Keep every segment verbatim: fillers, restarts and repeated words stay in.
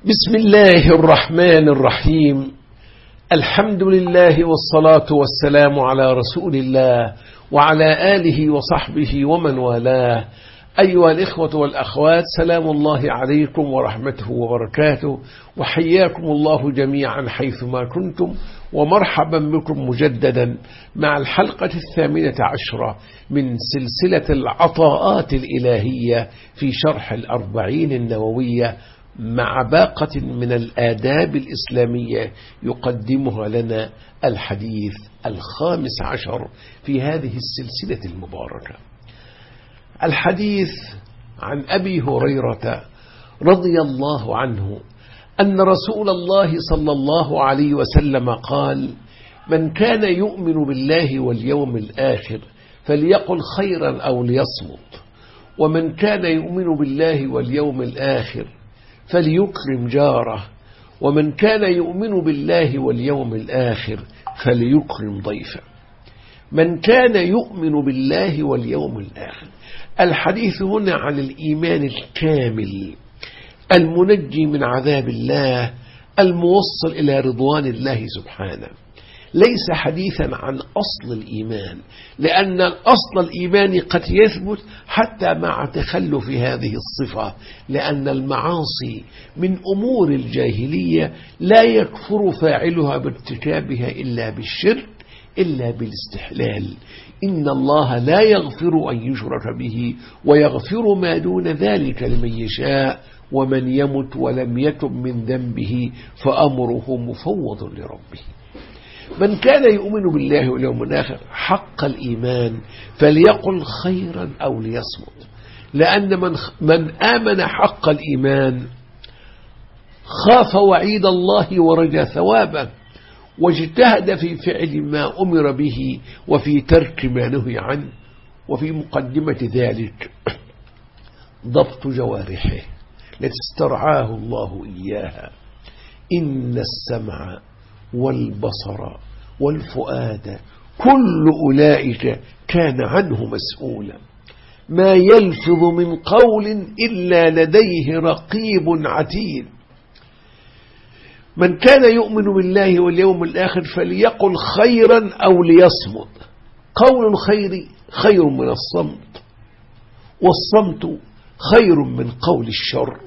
بسم الله الرحمن الرحيم. الحمد لله والصلاة والسلام على رسول الله وعلى آله وصحبه ومن والاه. أيها الإخوة والأخوات، سلام الله عليكم ورحمته وبركاته، وحياكم الله جميعا حيثما كنتم، ومرحبا بكم مجددا مع الحلقة الثامنة عشرة من سلسلة العطاءات الإلهية في شرح الأربعين النووية، مع باقة من الآداب الإسلامية يقدمها لنا الحديث الخامس عشر في هذه السلسلة المباركة. الحديث عن أبي هريرة رضي الله عنه أن رسول الله صلى الله عليه وسلم قال: من كان يؤمن بالله واليوم الآخر فليقل خيرا أو ليصمت، ومن كان يؤمن بالله واليوم الآخر فليكرم جاره، ومن كان يؤمن بالله واليوم الآخر فليكرم ضيفه. من كان يؤمن بالله واليوم الآخر. الحديث هنا عن الإيمان الكامل المنجي من عذاب الله، الموصل إلى رضوان الله سبحانه، ليس حديثا عن أصل الإيمان، لأن الأصل الإيمان قد يثبت حتى مع تخلف هذه الصفة، لأن المعاصي من أمور الجاهلية لا يكفر فاعلها بارتكابها إلا بالشرك، إلا بالاستحلال. إن الله لا يغفر أن يشرك به ويغفر ما دون ذلك لمن يشاء، ومن يمت ولم يتب من ذنبه فأمره مفوض لربه. من كان يؤمن بالله واليوم الآخر حق الإيمان فليقل خيرا أو ليصمت، لأن من, من آمن حق الإيمان خاف وعيد الله ورجى ثوابه، واجتهد في فعل ما أمر به وفي ترك ما نهي عنه. وفي مقدمة ذلك ضبط جوارحه التي استرعاه الله إياها. إن السمع والبصر والفؤاد كل أولئك كان عنه مسؤولا، ما يلفظ من قول إلا لديه رقيب عتيد. من كان يؤمن بالله واليوم الآخر فليقل خيرا أو ليصمت. قول الخير خير من الصمت، والصمت خير من قول الشر.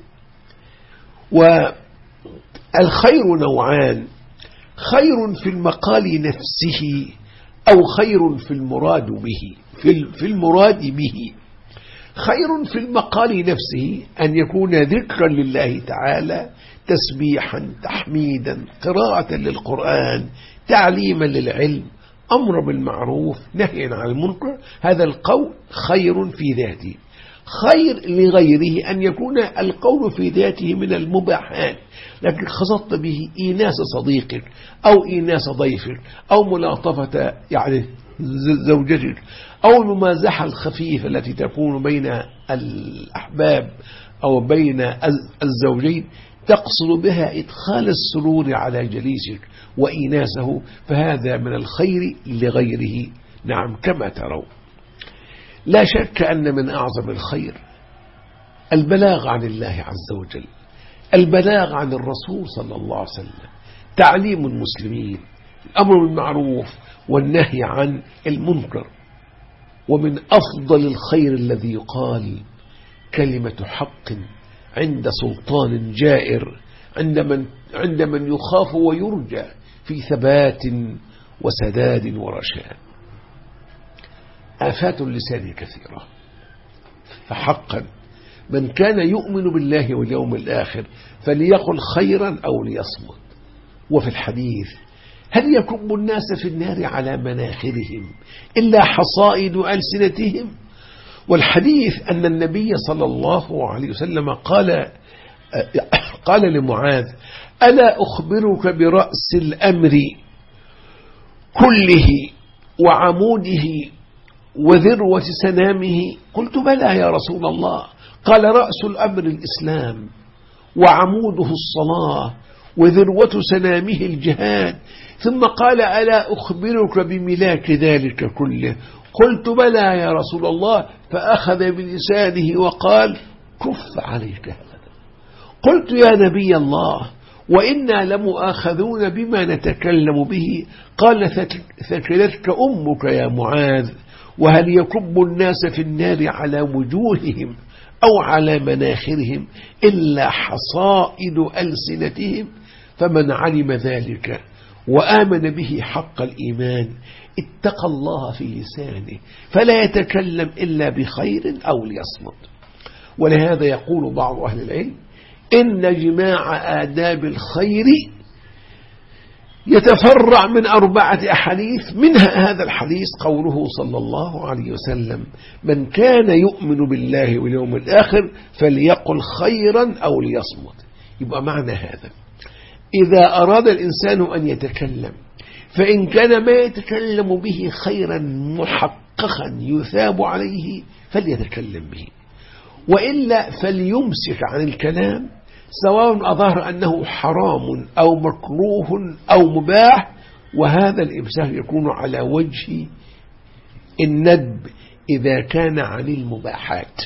والخير نوعان: خير في المقال نفسه، أو خير في المراد به في المراد به. خير في المقال نفسه أن يكون ذكرا لله تعالى، تسبيحا، تحميدا، قراءة للقرآن، تعليما للعلم، أمر بالمعروف، نهيا عن المنكر. هذا القول خير في ذاته. خير لغيره أن يكون القول في ذاته من المباحات، لكن خصصت به إيناس صديقك أو إيناس ضيفك أو ملاطفة يعني زوجتك أو الممازحة الخفيفة التي تكون بين الأحباب أو بين الزوجين، تقصد بها إدخال السرور على جليسك وإيناسه، فهذا من الخير لغيره. نعم، كما ترون. لا شك أن من أعظم الخير البلاغ عن الله عز وجل، البلاغ عن الرسول صلى الله عليه وسلم، تعليم المسلمين، الأمر بالمعروف والنهي عن المنكر. ومن أفضل الخير الذي يقال كلمة حق عند سلطان جائر، عند من, عند من يخاف ويرجى في ثبات وسداد ورشاد. آفات اللسان كثيرة، فحقا من كان يؤمن بالله واليوم الآخر فليقل خيرا أو ليصمت. وفي الحديث: هل يكب الناس في النار على مناخرهم إلا حصائد ألسنتهم؟ والحديث أن النبي صلى الله عليه وسلم قال قال لمعاذ: ألا أخبرك برأس الأمر كله وعموده وذروة سنامه؟ قلت: بلى يا رسول الله. قال: رأس الأمر الإسلام، وعموده الصلاة، وذروة سنامه الجهاد. ثم قال: ألا أخبرك بملاك ذلك كله؟ قلت: بلى يا رسول الله. فأخذ بلسانه وقال: كف عليك هذا. قلت يا نبي الله وإنا لمؤاخذون بما نتكلم به. قال ثكلتك أمك يا معاذ، وهل يكب الناس في النار على وجوههم أو على مناخرهم إلا حصائد ألسنتهم؟ فمن علم ذلك وآمن به حق الإيمان اتقى الله في لسانه فلا يتكلم إلا بخير أو ليصمت. ولهذا يقول بعض أهل العلم إن جماع آداب الخير يتفرع من أربعة أحاديث، منها هذا الحديث قوله صلى الله عليه وسلم: من كان يؤمن بالله واليوم الآخر فليقل خيرا أو ليصمت. يبقى معنى هذا إذا أراد الإنسان أن يتكلم فإن كان ما يتكلم به خيرا محققا يثاب عليه فليتكلم به، وإلا فليمسك عن الكلام سواء أظهر أنه حرام أو مكروه أو مباح، وهذا الإمساك يكون على وجه الندب إذا كان عن المباحات،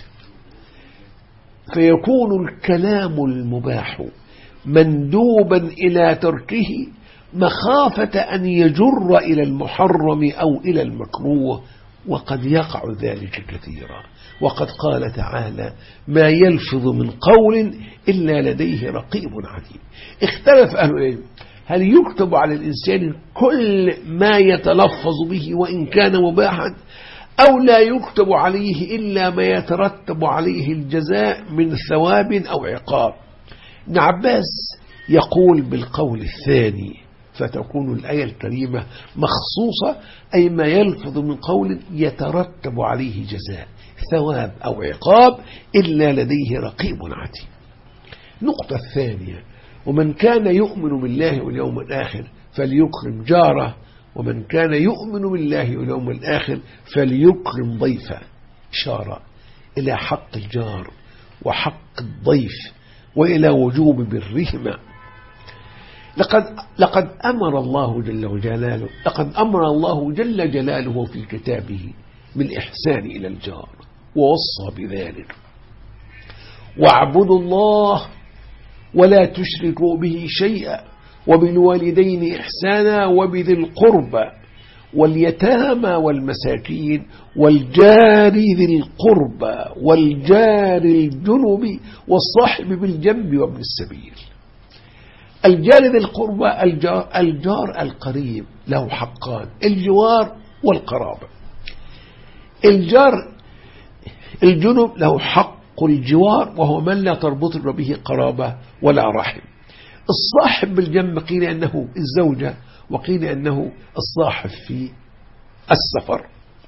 فيكون الكلام المباح مندوبا إلى تركه مخافة أن يجر إلى المحرم أو إلى المكروه، وقد يقع ذلك كثيرا. وقد قال تعالى: ما يلفظ من قول إلا لديه رقيب عتيد. اختلف أهل العلم هل يكتب على الإنسان كل ما يتلفظ به وإن كان مباحا، أو لا يكتب عليه إلا ما يترتب عليه الجزاء من ثواب أو عقاب. ابن عباس يقول بالقول الثاني، فتكون الآية الكريمة مخصوصة، أي ما يلفظ من قول يترتب عليه جزاء ثواب أو عقاب إلا لديه رقيب عتيد. نقطة الثانية: ومن كان يؤمن بالله واليوم الآخر فليكرم جاره، ومن كان يؤمن بالله واليوم الآخر فليكرم ضيفه. إشارة إلى حق الجار وحق الضيف وإلى وجوب برهما. لقد لقد أمر الله جل جلاله لقد أمر الله جل جلاله في كتابه بالإحسان إلى الجار، ووصى بذلك: واعبدوا الله ولا تشركوا به شيئا وبالوالدين إحسانا وبذي القربى واليتامى والمساكين والجار ذي القربى والجار الجنب والصاحب بالجنب وابن السبيل. الجار ذي القربى الجار, الجار القريب له حقان: الجوار والقرابة. الجار الجنب له حق الجوار وهو من لا تربط به قرابة ولا رحم. الصاحب بالجنب قيل أنه الزوجة، وقيل أنه الصاحب في السفر.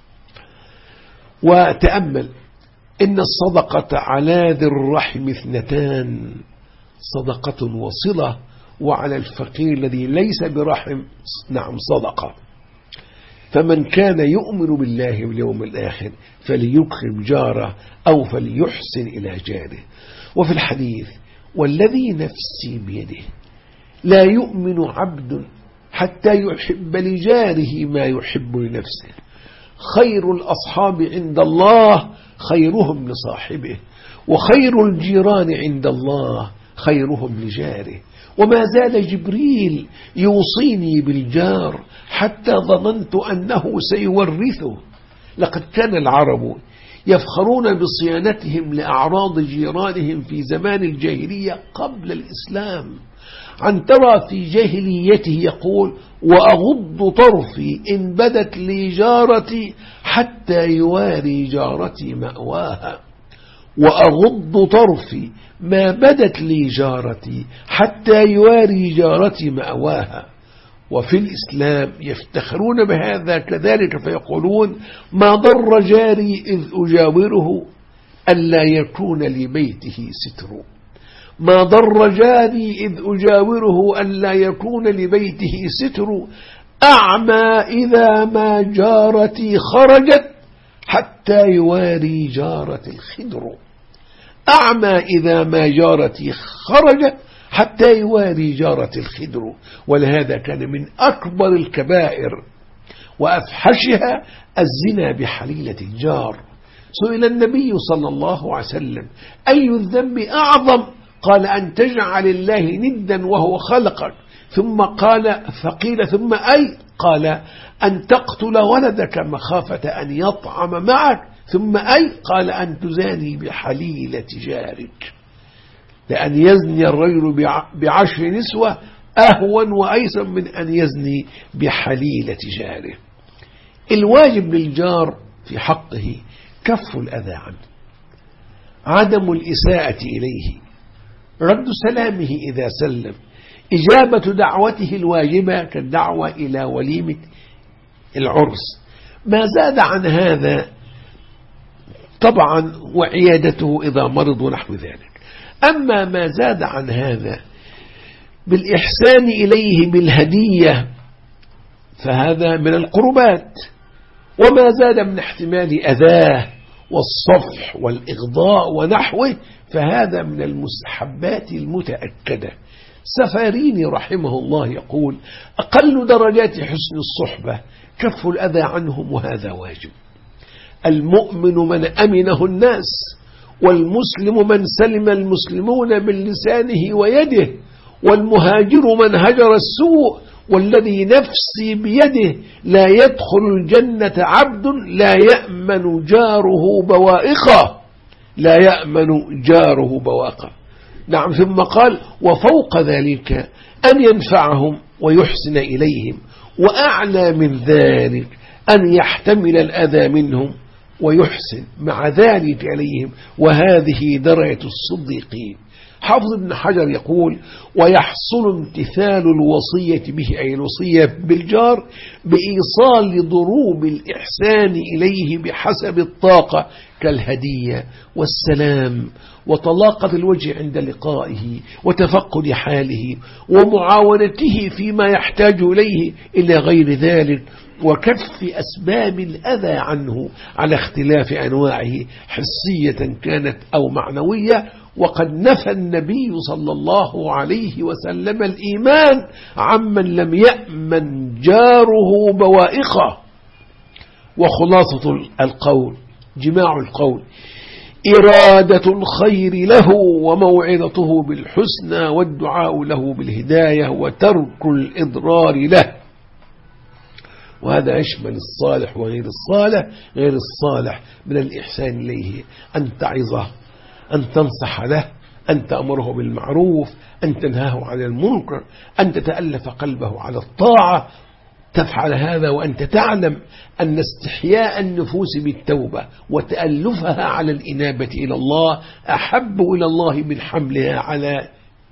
وتأمل إن الصدقة على ذي الرحم اثنتان: صدقة وصلة، وعلى الفقير الذي ليس برحم نعم صدقة. فمن كان يؤمن بالله واليوم الآخر فليكرم جاره أو فليحسن إلى جاره. وفي الحديث: والذي نفسي بيده لا يؤمن عبد حتى يحب لجاره ما يحب لنفسه. خير الأصحاب عند الله خيرهم لصاحبه، وخير الجيران عند الله خيرهم لجاره. وما زال جبريل يوصيني بالجار حتى ظننت أنه سيورثه. لقد كان العرب يفخرون بصيانتهم لأعراض جيرانهم في زمان الجاهلية قبل الإسلام. عن ترى في جاهليته يقول: وأغض طرفي إن بدت لي جارتي حتى يواري جارتي مأواها. وأغض طرفي ما بدت لي جارتي حتى يواري جارتي مأواها. وفي الإسلام يفتخرون بهذا كذلك، فيقولون: ما ضر جاري إذ أجاوره ألا يكون لبيته ستر. ما ضر جاري إذ أجاوره ألا يكون لبيته ستر. أعمى إذا ما جارتي خرجت حتى يواري جارتي الخدر. أعمى إذا ما جارتي خرجت حتى يواري جارتي الخدر. ولهذا كان من أكبر الكبائر وأفحشها الزنا بحليلة الجار. سئل النبي صلى الله عليه وسلم: أي الذنب أعظم؟ قال أن تجعل الله ندا وهو خلقك، ثم قال فقيل ثم أي؟ قال أن تقتل ولدك مخافة أن يطعم معك، ثم أي؟ قال أن تزاني بحليلة جارك، لأن يزني الرجل بعشر نسوة أهون وأيسر من أن يزني بحليلة جاره. الواجب للجار في حقه كف الأذى عنه، عدم الإساءة إليه، رد سلامه إذا سلم، إجابة دعوته الواجبة كالدعوة إلى وليمة العرس. ما زاد عن هذا طبعا وعيادته إذا مرض ونحو ذلك. أما ما زاد عن هذا بالإحسان إليه بالهدية فهذا من القربات، وما زاد من احتمال أذاه والصفح والإغضاء ونحوه فهذا من المستحبات المتأكدة. سفاريني رحمه الله يقول أقل درجات حسن الصحبة كف الأذى عنهم، وهذا واجب. المؤمن من أمنه الناس، والمسلم من سلم المسلمون باللسانه ويده، والمهاجر من هجر السوء، والذي نفسي بيده لا يدخل الجنة عبد لا يأمن جاره بوائقه، لا يأمن جاره بوائقه. نعم. ثم قال وفوق ذلك أن ينفعهم ويحسن إليهم، وأعلى من ذلك أن يحتمل الأذى منهم ويحسن مع ذلك عليهم، وهذه درجة الصديقين. حافظ ابن حجر يقول ويحصل امتثال الوصية به، أي الوصية بالجار، بإيصال ضروب الإحسان إليه بحسب الطاقة كالهدية والسلام وطلاقة الوجه عند لقائه وتفقد حاله ومعاونته فيما يحتاج إليه إلى غير ذلك، وكف أسباب الأذى عنه على اختلاف أنواعه حسية كانت أو معنوية. وقد نفى النبي صلى الله عليه وسلم الإيمان عمن لم يأمن جاره بوائقه. وخلاصة القول جماع القول إرادة الخير له وموعظته بالحسنى والدعاء له بالهداية وترك الإضرار له، وهذا يشمل الصالح وغير الصالح. غير الصالح من الإحسان إليه أن تعظه، أن تنصح له، أن تأمره بالمعروف، أن تنهاه عن المنكر، أن تتألف قلبه على الطاعة. تفعل هذا وأنت تعلم أن استحياء النفوس بالتوبة وتألفها على الإنابة إلى الله أحب إلى الله من حملها على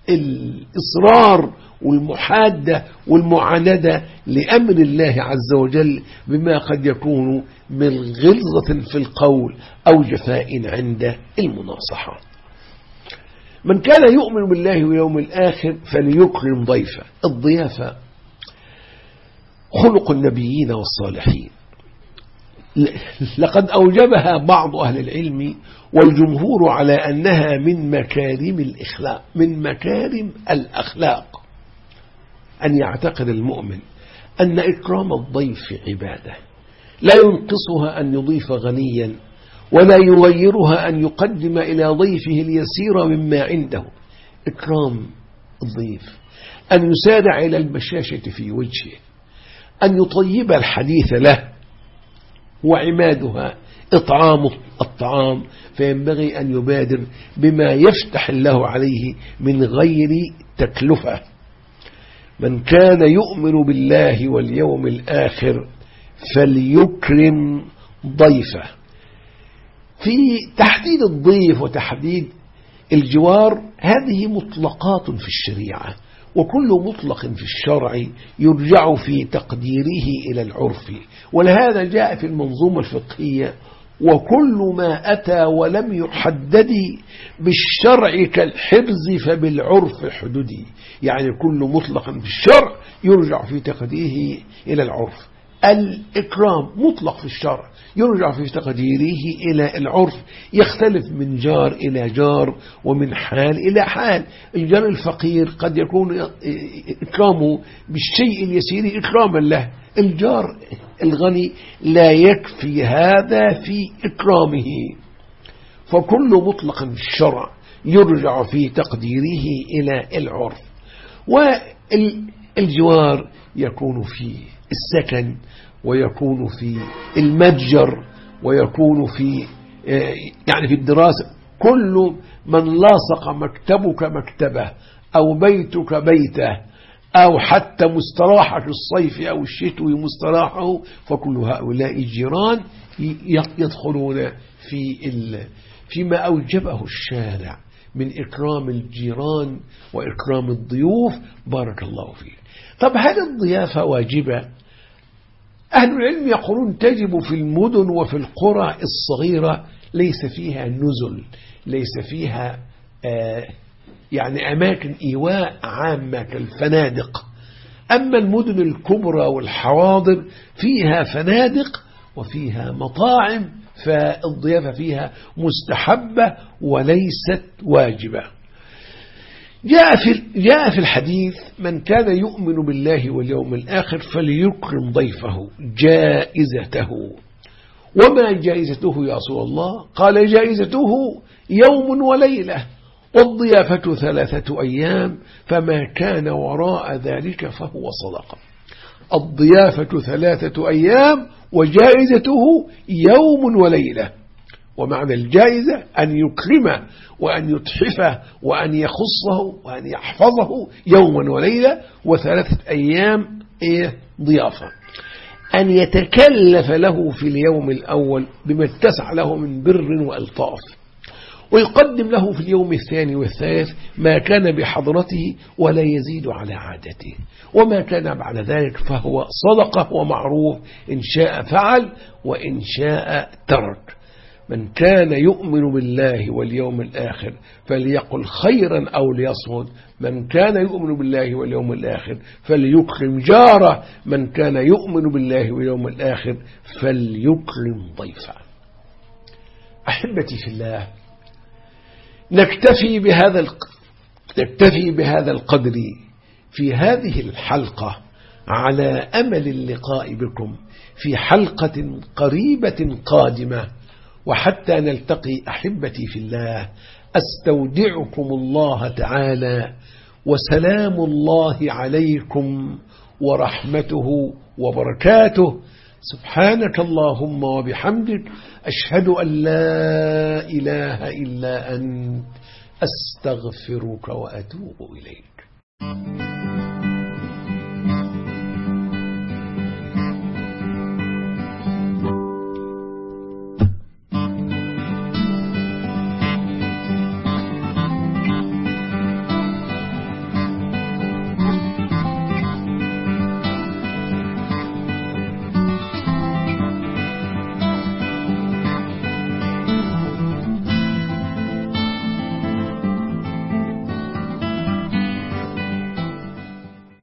الإصرار والمحادة والمعاندة لأمر الله عز وجل بما قد يكون من غلظة في القول أو جفاء عند المناصحة. من كان يؤمن بالله واليوم الآخر فليكرم ضيفه. الضيافة خلق النبيين والصالحين، لقد أوجبها بعض أهل العلم والجمهور على أنها من مكارم الأخلاق من مكارم الأخلاق أن يعتقد المؤمن أن إكرام الضيف عبادة لا ينقصها أن يضيف غنيا، ولا يغيرها أن يقدم إلى ضيفه اليسير مما عنده. إكرام الضيف أن يسارع إلى البشاشة في وجهه، أن يطيب الحديث له، وعمادها إطعام الطعام، فينبغي أن يبادر بما يفتح الله عليه من غير تكلفة. من كان يؤمن بالله واليوم الآخر فليكرم ضيفه. في تحديد الضيف وتحديد الجوار هذه مطلقات في الشريعة، وكل مطلق في الشرع يرجع في تقديره إلى العرف، ولهذا جاء في المنظومة الفقهية وكل ما أتى ولم يحدد بالشرع كالحرز فبالعرف حدودي، يعني كل مطلق في الشرع يرجع في تقديره إلى العرف. الإكرام مطلق في الشرع يرجع في تقديره إلى العرف، يختلف من جار إلى جار ومن حال إلى حال. الجار الفقير قد يكون إكرامه بالشيء اليسير إكراما له، الجار الغني لا يكفي هذا في إكرامه. فكل مطلق في الشرع يرجع في تقديره إلى العرف. والجوار يكون في السكن، ويكون في المتجر، ويكون في يعني في الدراسة. كل من لاصق مكتبك مكتبه أو بيتك بيته أو حتى مستراحك الصيفي أو الشتوي مستراحه، فكل هؤلاء الجيران يدخلون في فيما أوجبه الشارع من إكرام الجيران وإكرام الضيوف. بارك الله فيك. طب هل الضيافة واجبة؟ أهل العلم يقولون تجب في المدن وفي القرى الصغيرة، ليس فيها نزل، ليس فيها آه يعني أماكن إيواء عامة كالفنادق. أما المدن الكبرى والحواضر فيها فنادق وفيها مطاعم، فالضيافة فيها مستحبة وليست واجبة. جاء في جاء في الحديث: من كان يؤمن بالله واليوم الآخر فليكرم ضيفه جائزته. وما جائزته يا رسول الله؟ قال: جائزته يوم وليلة، والضيافة ثلاثة أيام، فما كان وراء ذلك فهو صدقة. الضيافة ثلاثة أيام وجائزته يوم وليلة. ومعنى الجائزة أن يكرمه وأن يتحفه وأن يخصه وأن يحفظه يوما وليلة، وثلاثة أيام إيه ضيافة. أن يتكلف له في اليوم الأول بما اتسع له من بر وألطاف، ويقدم له في اليوم الثاني والثالث ما كان بحضرته ولا يزيد على عادته، وما كان بعد ذلك فهو صدقة ومعروف، إن شاء فعل وإن شاء ترك. من كان يؤمن بالله واليوم الآخر فليقل خيرا أو ليصمت. من كان يؤمن بالله واليوم الآخر فليكرم جاره. من كان يؤمن بالله واليوم الآخر فليكرم ضيفه. أحبتي في الله، نكتفي بهذا نكتفي بهذا القدر في هذه الحلقة، على أمل اللقاء بكم في حلقة قريبة قادمة. وحتى نلتقي أحبتي في الله، أستودعكم الله تعالى، وسلام الله عليكم ورحمته وبركاته. سبحانك اللهم وبحمدك، أشهد أن لا إله إلا أنت، أستغفرك وأتوب إليك.